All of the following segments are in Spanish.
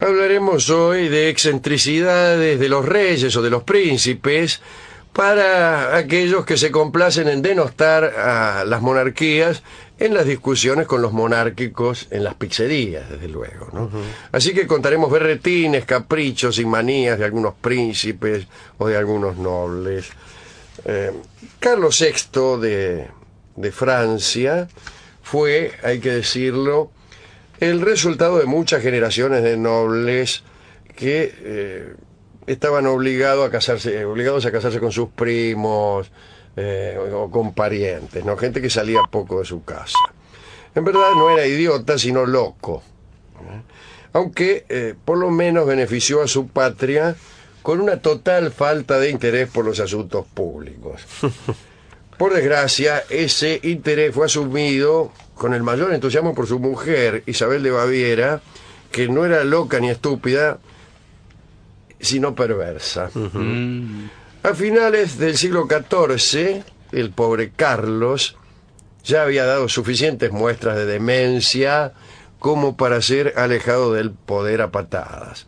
Hablaremos hoy de excentricidades de los reyes o de los príncipes para aquellos que se complacen en denostar a las monarquías en las discusiones con los monárquicos en las pizzerías, desde luego, ¿no? Así que contaremos berretines, caprichos y manías de algunos príncipes o de algunos nobles. Carlos VI de Francia fue, hay que decirlo, el resultado de muchas generaciones de nobles que estaban obligados a casarse con sus primos o con parientes, ¿no? Gente que salía poco de su casa. En verdad no era idiota, sino loco, aunque por lo menos benefició a su patria con una total falta de interés por los asuntos públicos. Por desgracia, ese interés fue asumido con el mayor entusiasmo por su mujer, Isabel de Baviera, que no era loca ni estúpida, sino perversa. A finales del siglo XIV, el pobre Carlos ya había dado suficientes muestras de demencia como para ser alejado del poder a patadas.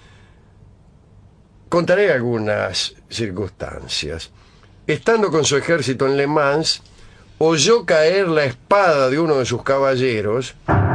Contaré algunas circunstancias. Estando con su ejército en Le Mans, oyó caer la espada de uno de sus caballeros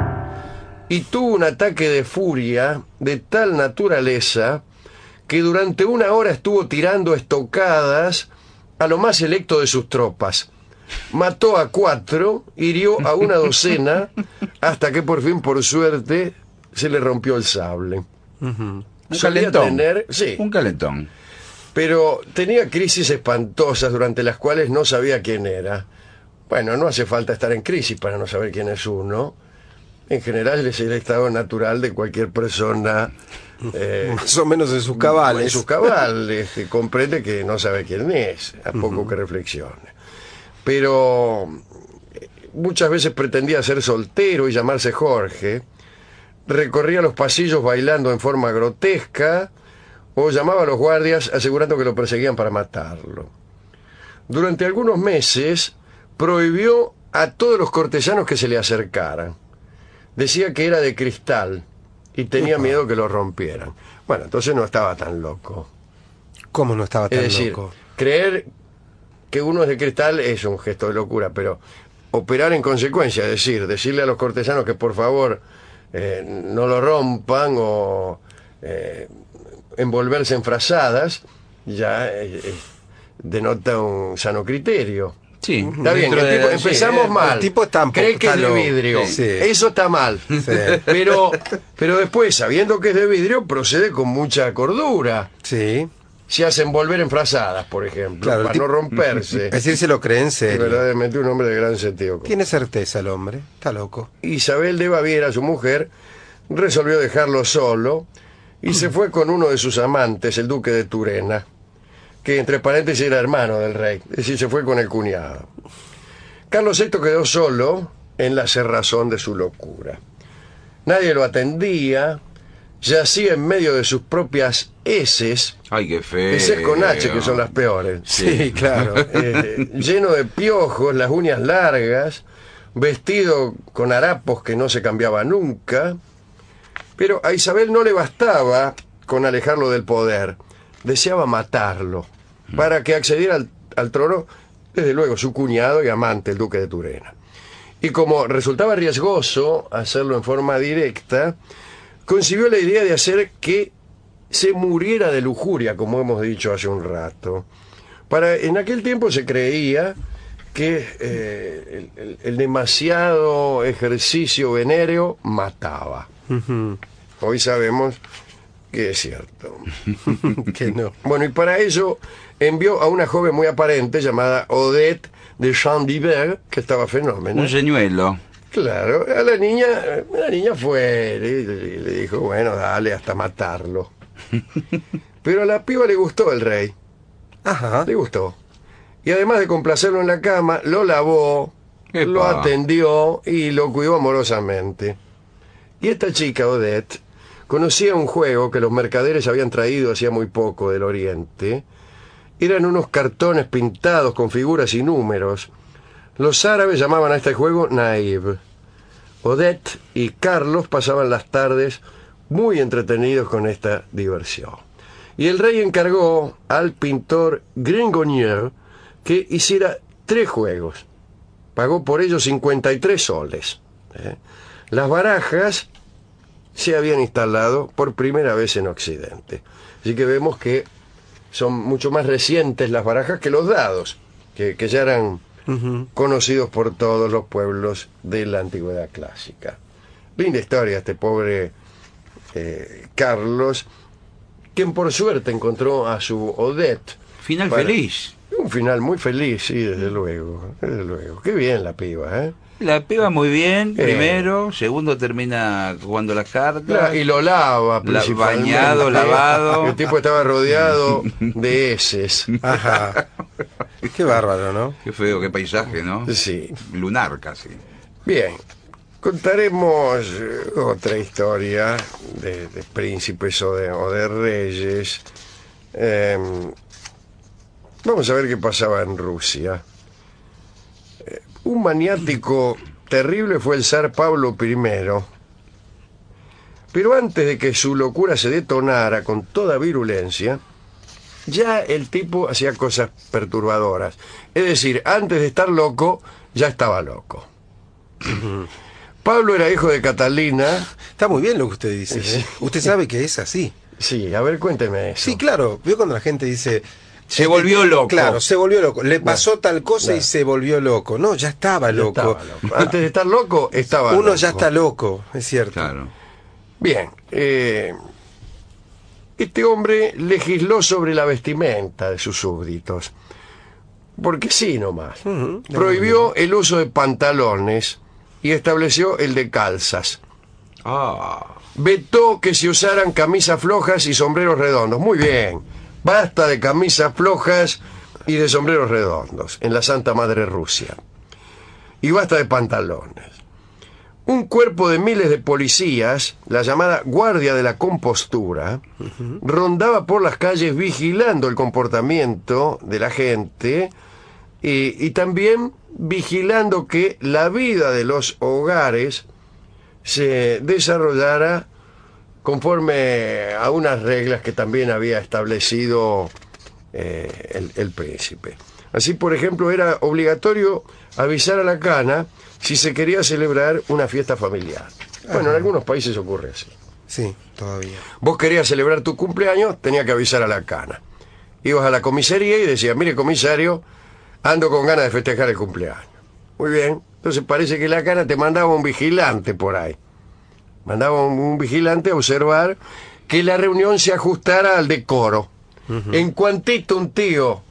y tuvo un ataque de furia de tal naturaleza que durante 1 hora estuvo tirando estocadas a lo más selecto de sus tropas. Mató a 4, hirió a 1 docena, hasta que por fin, por suerte, se le rompió el sable. Un calentón. Sí, un calentón. pero tenía crisis espantosas durante las cuales no sabía quién era. Bueno, no hace falta estar en crisis para no saber quién es uno. En general es el estado natural de cualquier persona. Más o menos en sus cabales. En sus cabales, que comprende que no sabe quién es, a poco que reflexione. Pero muchas veces pretendía ser soltero y llamarse Jorge. Recorría los pasillos bailando en forma grotesca o llamaba a los guardias asegurando que lo perseguían para matarlo. Durante algunos meses prohibió a todos los cortesanos que se le acercaran. Decía que era de cristal y tenía miedo que lo rompieran. Bueno, entonces no estaba tan loco. ¿Cómo no estaba tan Es decir, loco? creer que uno es de cristal es un gesto de locura, pero operar en consecuencia, es decir, decirle a los cortesanos que por favor no lo rompan o envolverse en frazadas, ya denota un sano criterio. Sí, Está bien, empezamos mal. El tipo cree que es de vidrio. Sí. Eso está mal. Sí. Pero después, sabiendo que es de vidrio, procede con mucha cordura. Sí. Se hace envolver en frazadas, por ejemplo, Claro, para no romperse. Es decir, se lo cree en Es serio. verdaderamente un hombre de gran sentido común. Tiene certeza el hombre. Está loco. Isabel de Baviera, su mujer, resolvió dejarlo solo y se fue con uno de sus amantes, el duque de Turena, que entre paréntesis era hermano del rey, es decir, se fue con el cuñado. Carlos VI quedó solo en la cerrazón de su locura. Nadie lo atendía, yacía en medio de sus propias heces. Ay, qué feo. Heces con H, que son las peores. Sí, claro. Lleno de piojos, las uñas largas, vestido con harapos que no se cambiaba nunca. Pero a Isabel no le bastaba con alejarlo del poder. Deseaba matarlo para que accediera al trono, desde luego, su cuñado y amante, el duque de Turena. Y como resultaba riesgoso hacerlo en forma directa, concibió la idea de hacer que se muriera de lujuria, como hemos dicho hace un rato. En aquel tiempo se creía que el demasiado ejercicio venéreo mataba. Hoy sabemos que es cierto. Que no. Bueno, y para ello envió a una joven muy aparente llamada Odette de Chandivert, que estaba fenómeno. Un señuelo. Claro, a la niña fue, le dijo, bueno, dale, hasta matarlo. Pero a la piba le gustó el rey. Ajá. Le gustó. Y además de complacerlo en la cama, lo lavó, Epa. lo atendió y lo cuidó amorosamente. Y esta chica, Odette, conocía un juego que los mercaderes habían traído hacía muy poco del Oriente. Eran unos cartones pintados con figuras y números. Los árabes llamaban a este juego Naib. Odette y Carlos pasaban las tardes muy entretenidos con esta diversión. Y el rey encargó al pintor Grigonier que hiciera 3 juegos. Pagó por ello 53 soles. Las barajas se habían instalado por primera vez en Occidente. Así que vemos que son mucho más recientes las barajas que los dados, que ya eran conocidos por todos los pueblos de la antigüedad clásica. Linda historia este pobre Carlos, quien por suerte encontró a su Odette. Final feliz. Un final muy feliz, sí, desde luego. Desde luego. Qué bien la piba, ¿eh? La piba muy bien, primero. Segundo termina jugando las cartas. Y lo lava, principalmente. Bañado, lavado. El tipo estaba rodeado de heces. Ajá. Qué bárbaro, ¿no? Qué feo, qué paisaje, ¿no? Sí. Lunar casi. Bien. Contaremos otra historia de príncipes o de reyes. Vamos a ver qué pasaba en Rusia. Un maniático terrible fue el zar Pablo I. Pero antes de que su locura se detonara con toda virulencia, ya el tipo hacía cosas perturbadoras. Es decir, antes de estar loco, ya estaba loco. Pablo era hijo de Catalina. Está muy bien lo que usted dice. Sí. Usted sabe que es así. Sí, a ver, cuénteme eso. Sí, claro. Vio cuando la gente dice... Se volvió loco. Claro, se volvió loco. Le pasó tal cosa y Claro. se volvió loco. No, ya estaba Ya loco. estaba loco. Antes de estar loco, estaba Uno loco. ya está loco, es cierto. Claro. Bien, este hombre legisló sobre la vestimenta de sus súbditos. Porque sí nomás. Prohibió el uso de pantalones y estableció el de calzas. Vetó que se usaran camisas flojas y sombreros redondos. Muy bien. Basta de camisas flojas y de sombreros redondos en la Santa Madre Rusia. Y basta de pantalones. Un cuerpo de miles de policías, la llamada Guardia de la Compostura, rondaba por las calles vigilando el comportamiento de la gente y también vigilando que la vida de los hogares se desarrollara conforme a unas reglas que también había establecido el príncipe. Así, por ejemplo, era obligatorio avisar a la cana si se quería celebrar una fiesta familiar. Bueno, en algunos países ocurre así. Sí, todavía. Vos querías celebrar tu cumpleaños, tenía que avisar a la cana. Ibas a la comisaría y decías, mire, comisario, ando con ganas de festejar el cumpleaños. Muy bien, entonces parece que la cana te mandaba un vigilante por ahí. Mandaba un vigilante a observar que la reunión se ajustara al decoro. En cuantito un tío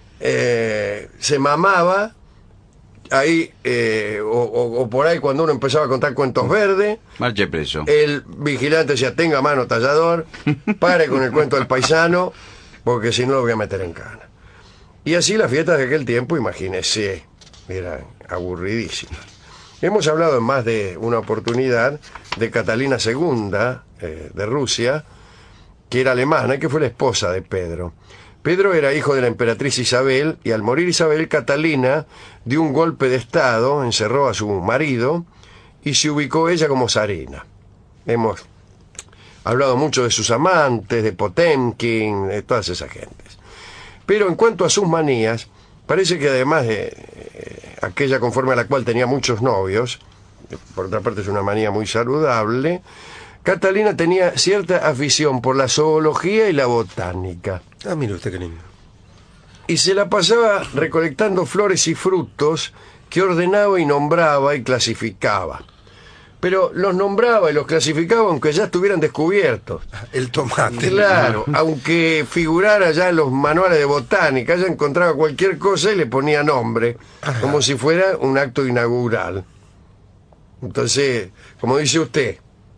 se mamaba, ahí, o por ahí cuando uno empezaba a contar cuentos verdes, Marche preso. el vigilante decía, tenga mano tallador, pare con el cuento del paisano, porque si no lo voy a meter en cana. Y así las fiestas de aquel tiempo, imagínese, eran aburridísimas. Hemos hablado en más de una oportunidad de Catalina II de Rusia, que era alemana y que fue la esposa de Pedro. Pedro era hijo de la emperatriz Isabel y al morir Isabel, Catalina dio un golpe de estado, encerró a su marido y se ubicó ella como zarina. Hemos hablado mucho de sus amantes, de Potemkin, de todas esas gentes. Pero en cuanto a sus manías, parece que además de aquella conforme a la cual tenía muchos novios, por otra parte es una manía muy saludable, Catalina tenía cierta afición por la zoología y la botánica. Ah, mire usted qué lindo. Y se la pasaba recolectando flores y frutos que ordenaba y nombraba y clasificaba. Pero los nombraba y los clasificaba aunque ya estuvieran descubiertos. El tomate. Claro, aunque figurara ya en los manuales de botánica, ella encontraba cualquier cosa y le ponía nombre, como si fuera un acto inaugural. Entonces, como dice usted,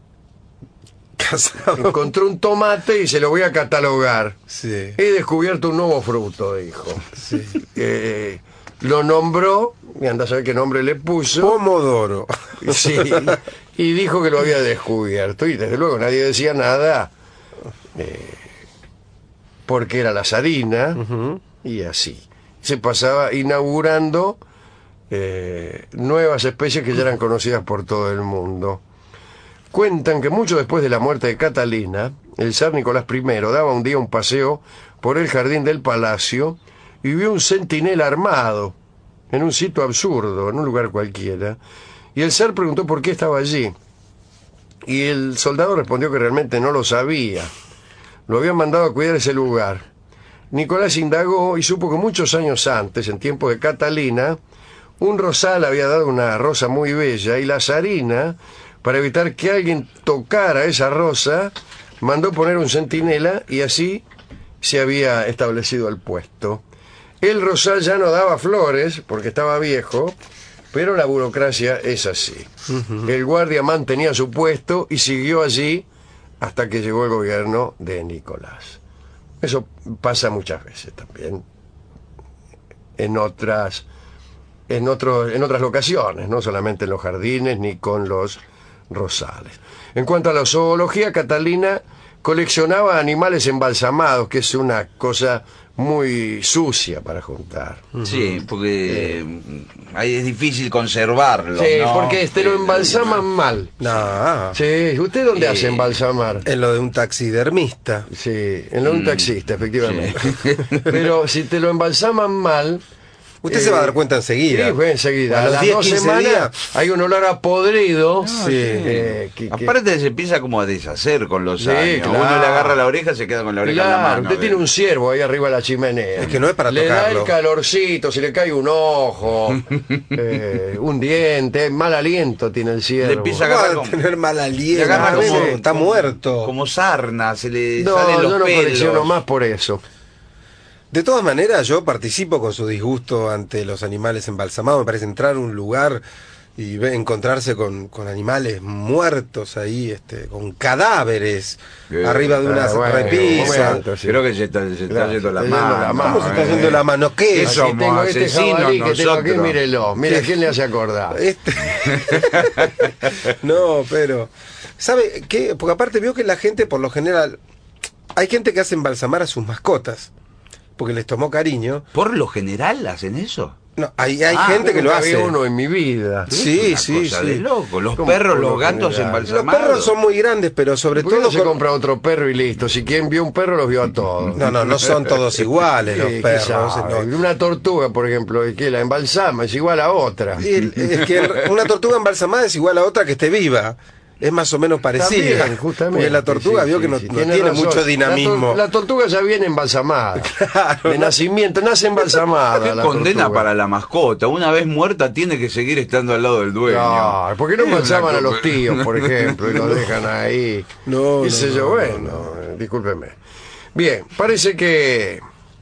Casado. encontró un tomate y se lo voy a catalogar. Sí. He descubierto un nuevo fruto, dijo. Sí. Lo nombró, y anda a saber qué nombre le puso. Pomodoro. Sí, y dijo que lo había descubierto. Y desde luego nadie decía nada, porque era la zarina, y así. Se pasaba inaugurando nuevas especies que ya eran conocidas por todo el mundo. cuentan que mucho después de la muerte de Catalina, el zar Nicolás I daba un día un paseo por el jardín del palacio y vio un centinela armado en un sitio absurdo, en un lugar cualquiera, y el zar preguntó por qué estaba allí. Y el soldado respondió que realmente no lo sabía. Lo habían mandado a cuidar ese lugar. Nicolás indagó y supo que muchos años antes, en tiempo de Catalina, un rosal había dado una rosa muy bella y la zarina, para evitar que alguien tocara esa rosa, mandó poner un centinela y así se había establecido el puesto. El rosal ya no daba flores porque estaba viejo, pero la burocracia es así. El guardia mantenía su puesto y siguió allí hasta que llegó el gobierno de Nicolás. Eso pasa muchas veces también en otras locaciones, no solamente en los jardines ni con los rosales. En cuanto a la zoología, Catalina coleccionaba animales embalsamados, que es una cosa muy sucia para juntar. Sí, porque ahí es difícil conservarlo. Sí, ¿no? porque te lo embalsaman mal. No, Sí, ¿usted dónde hace embalsamar? en lo de un taxidermista. Sí, en lo de un taxista, efectivamente. Pero si te lo embalsaman mal... Usted se va a dar cuenta enseguida. Sí, fue enseguida. A A los las 10, 2 15 semanas días. hay un olor a podrido. Aparte se empieza como a deshacer con los Sí, años. claro. Uno le agarra la oreja, se queda con la oreja en la Claro, mano. usted tiene un ciervo ahí arriba de la chimenea. Es que no es para le da tocarlo. el calorcito, si le cae un ojo, un diente, mal aliento tiene el ciervo. Le empieza a ¿Cómo agarrar va a como- tener mal Le aliento? agarra como, Está muerto. Como sarna, se le No, salen los yo no pelos. colecciono más por eso. De todas maneras, yo participo con su disgusto ante los animales embalsamados. Me parece entrar a un lugar y encontrarse con animales muertos ahí, con cadáveres arriba de una bueno, repisa. momento, sí. Creo que se está Claro, yendo la se está yendo la mano. mano. ¿Cómo se está yendo la mano? ¿Qué ¿Qué es? somos? Aquí tengo este asesinos jabalí que tengo aquí, nosotros. mírelo. Mira, ¿quién le hace acordar? No, pero ¿sabe qué? Porque aparte veo que la gente, por lo general, hay gente que hace embalsamar a sus mascotas porque les tomó cariño. ¿Por lo general hacen eso? No, hay Ah, gente que lo Nunca hace. vi uno en mi vida. Sí, Una sí, cosa sí. de loco. Los ¿Cómo perros, por lo los gatos general? Los embalsamados. perros son muy grandes, pero sobre ¿Por qué todo no se compra otro perro y listo? Si quien vio un perro, los vio a todos. no son todos iguales los ¿qué perros. sabe? no. Una tortuga, por ejemplo, que la embalsama es igual a otra. Es que una tortuga embalsamada es igual a otra que esté viva. Es más o menos parecida. También, justamente. Porque la tortuga Sí, vio sí, que no, sí, no tiene tiene razón. mucho dinamismo. La tortuga ya viene embalsamada. De nacimiento, nace embalsamada. Qué la condena tortuga. para la mascota. Una vez muerta tiene que seguir estando al lado del dueño. Claro, ¿por qué no Es una embalsaman a cosa- los tíos, por ejemplo, y los dejan ahí? No, ¿Qué sé no, yo? no, Bueno, discúlpeme. Bien, parece que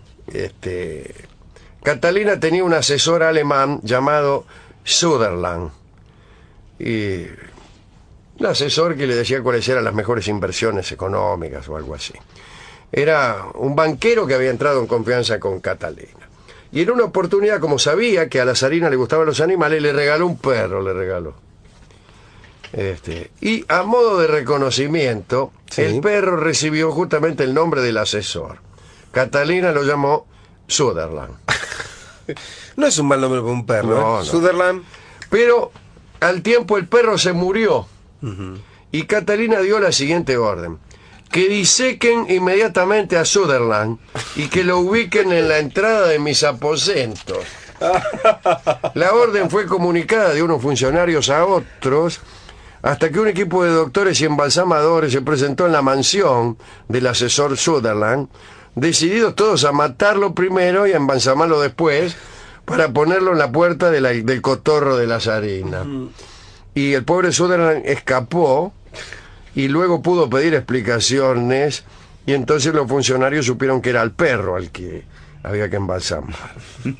Catalina tenía un asesor alemán llamado Sutherland. Y un asesor que le decía cuáles eran las mejores inversiones económicas o algo así. Era un banquero que había entrado en confianza con Catalina. Y en una oportunidad, como sabía que a la zarina le gustaban los animales, le regaló un perro, le regaló. Y a modo de reconocimiento, Sí. el perro recibió justamente el nombre del asesor. Catalina lo llamó Sutherland. No es un mal nombre para un perro. No, no. Sutherland. Pero al tiempo el perro se murió. Y Catalina dio la siguiente orden: que disequen inmediatamente a Sutherland y que lo ubiquen en la entrada de mis aposentos. La orden fue comunicada de unos funcionarios a otros hasta que un equipo de doctores y embalsamadores se presentó en la mansión del asesor Sutherland, decididos todos a matarlo primero y a embalsamarlo después para ponerlo en la puerta del cotorro de la zarina. Y el pobre Sutherland escapó y luego pudo pedir explicaciones, y entonces los funcionarios supieron que era el perro al que había que embalsamar.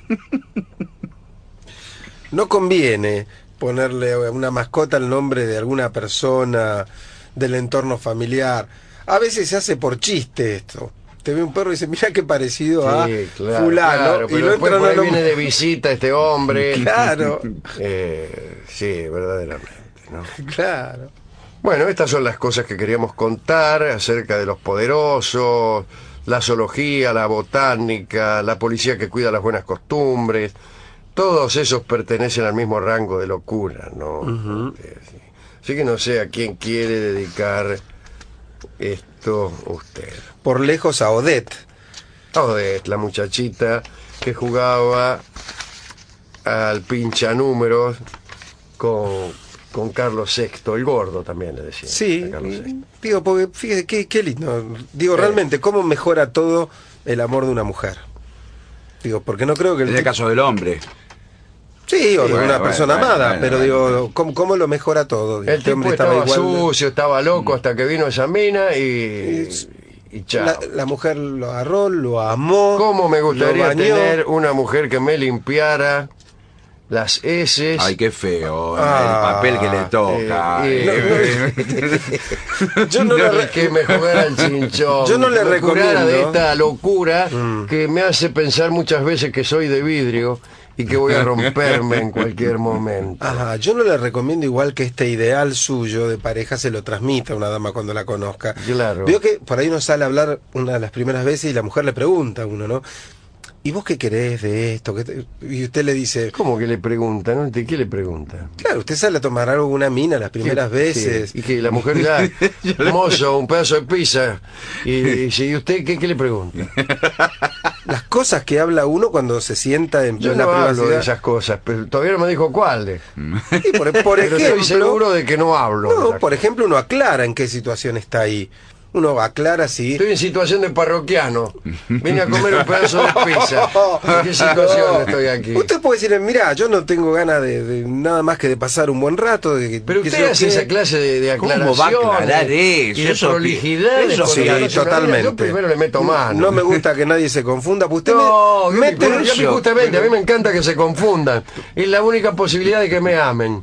No conviene ponerle a una mascota el nombre de alguna persona del entorno familiar. A veces se hace por chiste esto. Te ve un perro y dice, mira qué parecido a Sí, fulano. claro, y pero no después entra por ahí en viene de visita este hombre. Claro, Sí, verdaderamente, ¿no? claro. Bueno, estas son las cosas que queríamos contar acerca de los poderosos, la zoología, la botánica, la policía que cuida las buenas costumbres. Todos esos pertenecen al mismo rango de locura, ¿no? Sí. Así que no sé a quién quiere dedicar esto usted. Por lejos a Odette. Odette, la muchachita que jugaba al pincha números con Carlos VI, el gordo también le decía. Sí, a Carlos VI. digo, porque fíjate qué lindo. Digo, realmente, ¿cómo mejora todo el amor de una mujer? Digo, porque no creo que... En el caso del hombre. Sí, o de bueno, una persona bueno, amada, bueno, pero bueno. digo, ¿cómo lo mejora todo? Digo, El este tipo hombre estaba igual sucio, estaba loco hasta que vino esa mina y chao. la mujer lo agarró, lo amó. ¿Cómo me lo gustaría bañó. tener una mujer que me limpiara las heces? Ay, qué feo, Ah, el papel que le toca. Yo no le que me jugara el chinchón. Yo no le que me curara de recomiendo. esta locura que me hace pensar muchas veces que soy de vidrio y que voy a romperme en cualquier momento. Ajá, yo no le recomiendo igual que este ideal suyo de pareja se lo transmita a una dama cuando la conozca. Claro. Veo que por ahí uno sale a hablar una de las primeras veces y la mujer le pregunta a uno, ¿no? ¿Y vos qué querés de esto? Y usted le dice, ¿Cómo que le pregunta? ¿No? ¿De qué le pregunta? claro, usted sale a tomar algo con una mina las primeras Sí, veces. sí. Y que la mujer da, mozo, un pedazo de pizza. Y si usted, ¿qué le pregunta? Las cosas que habla uno cuando se sienta en Yo la no hablo de privacidad. esas cosas, pero todavía no me dijo cuáles. Y por Pero ejemplo, estoy seguro de que no hablo. de no, esas por ejemplo, uno aclara en qué situación está ahí. Uno aclara si... Estoy en situación de parroquiano. Vine a comer un pedazo de pizza. ¿En qué situación estoy aquí? Usted puede decir, mira, yo no tengo ganas de nada más que de pasar un buen rato. Pero usted hace esa clase de ¿Cómo aclaración. va a aclarar y eso? de Eso prolijidad. eso sí, totalmente. Yo primero le meto mano. No me gusta que nadie se confunda. Pues usted No, mete pero un a mí justamente, a mí me encanta que se confundan. Es la única posibilidad de que me amen.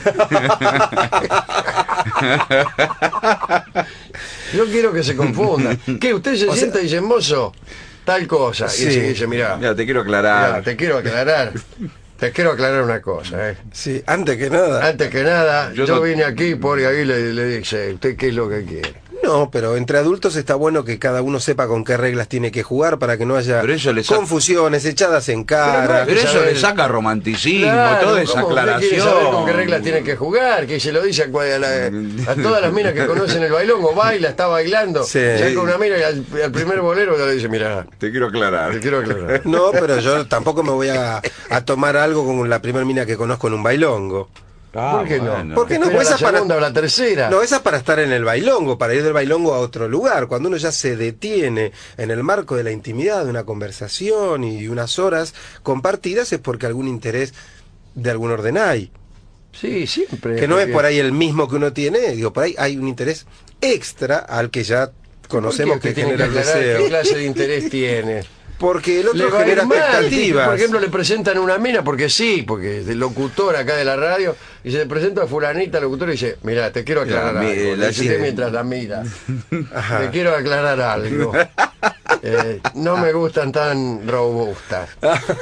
Yo quiero que se confundan. ¿Qué? Usted se sienta y dice, mozo, tal cosa. Sí. Y dice, mira, Mira, te quiero aclarar. te quiero aclarar. Te quiero aclarar una cosa. Sí, antes que nada. Antes que nada, Yo yo no- vine aquí por ahí le dice, ¿usted qué es lo que quiere? No, pero entre adultos está bueno que cada uno sepa con qué reglas tiene que jugar para que no haya Pero eso le saca- confusiones, echadas en cara. Pero eso saber- le saca romanticismo, Claro, toda esa ¿cómo usted quiere saber aclaración. con qué reglas tiene que jugar? Que se lo dice a todas las minas que conocen el bailongo, baila, está bailando, Sí. saca una mina y al primer bolero le dice, mira, Te quiero aclarar. te quiero aclarar. No, pero yo tampoco me voy a tomar algo con la primera mina que conozco en un bailongo. ¿Por qué no? bueno. ¿Por qué no? Espera Pues la esa para- segunda o la tercera. No, esa es para estar en el bailongo, para ir del bailongo a otro lugar. Cuando uno ya se detiene en el marco de la intimidad, de una conversación y unas horas compartidas, es porque algún interés de algún orden hay. Sí, siempre. Que no es porque- por ahí el mismo que uno tiene, digo, por ahí hay un interés extra al que ya conocemos ¿Por qué que usted tiene genera el que aclarar qué deseo. clase de interés tiene? Porque el Le otro va a ir genera mal, expectativas. Por ejemplo, le presentan una mina, porque sí, porque es el locutor acá de la radio, y se le presenta a fulanita, locutor, y dice, mira, te quiero aclarar Mira, algo. la Le dice tiene. mientras la mira. Ajá. Te quiero aclarar algo. No me gustan tan robustas.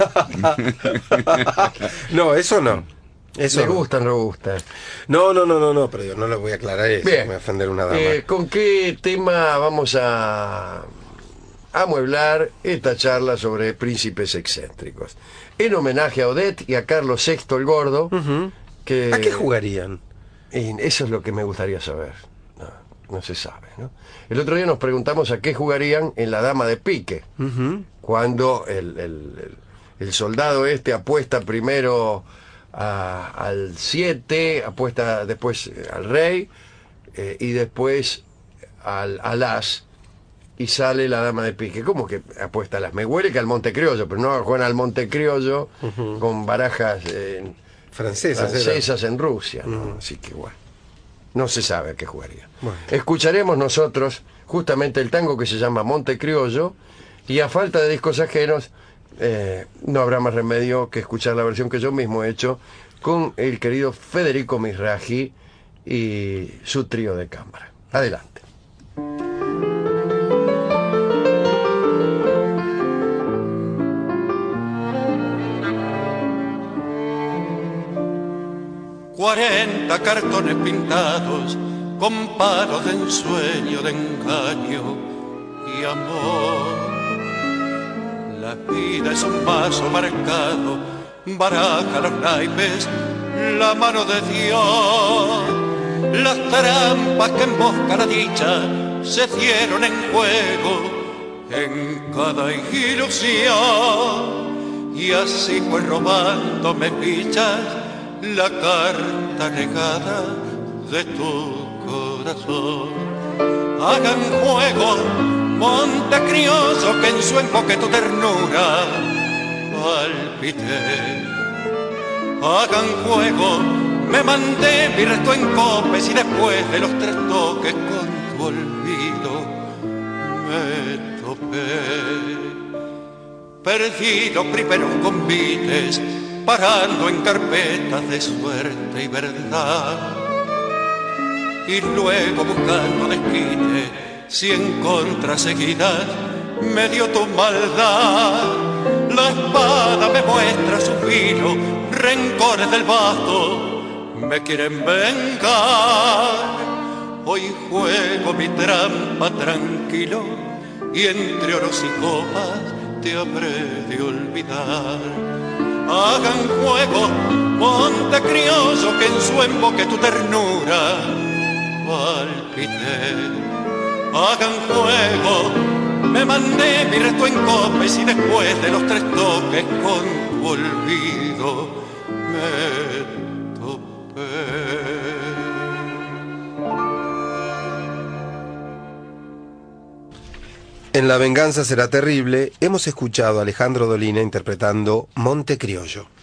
No, eso no. Eso Me no. gustan robustas. No, pero yo no le voy a aclarar eso. Bien. Me voy a ofender una dama. ¿Con qué tema vamos a amueblar esta charla sobre príncipes excéntricos? En homenaje a Odette y a Carlos VI el Gordo, Ujú. que... ¿A qué jugarían? Y eso es lo que me gustaría saber. No se sabe, ¿no? El otro día nos preguntamos a qué jugarían en la dama de pique, Ujú. cuando el soldado este apuesta primero al 7, apuesta después al rey y después al as, y sale la dama de pique. ¿Cómo que apuesta al as? Me huele que al Montecriollo, pero no juegan al Montecriollo con barajas Francesas. era. francesas en Rusia, ¿no? Así que bueno, no se sabe a qué jugaría. Bueno. Escucharemos nosotros justamente el tango que se llama Montecriollo, y a falta de discos ajenos no habrá más remedio que escuchar la versión que yo mismo he hecho con el querido Federico Misraji y su trío de cámara. Adelante. Cuarenta cartones pintados con palos de ensueño, de engaño y amor. La vida es un vaso marcado, baraja los naipes, la mano de Dios. las trampas que en busca la dicha se dieron en juego en cada ilusión. Y así fue robándome fichas la carta negada de tu corazón. Hagan juego, monte crioso, que en su enfoque tu ternura palpité. Hagan juego, me mandé mi resto en copes y después de los 3 toques con tu olvido me topé. Perdí los primeros convites parando en carpetas de suerte y verdad, y luego buscando desquite 100 contraseguidas me dio tu maldad. La espada me muestra su filo, rencores del basto me quieren vengar. Hoy juego mi trampa tranquilo y entre oros y copas te habré de olvidar. Hagan juego, monte crioso, que en su emboque tu ternura palpité. Hagan juego, me mandé mi resto en copes y después de los 3 toques con tu olvido me topé. En La venganza será terrible hemos escuchado a Alejandro Dolina interpretando Monte Criollo.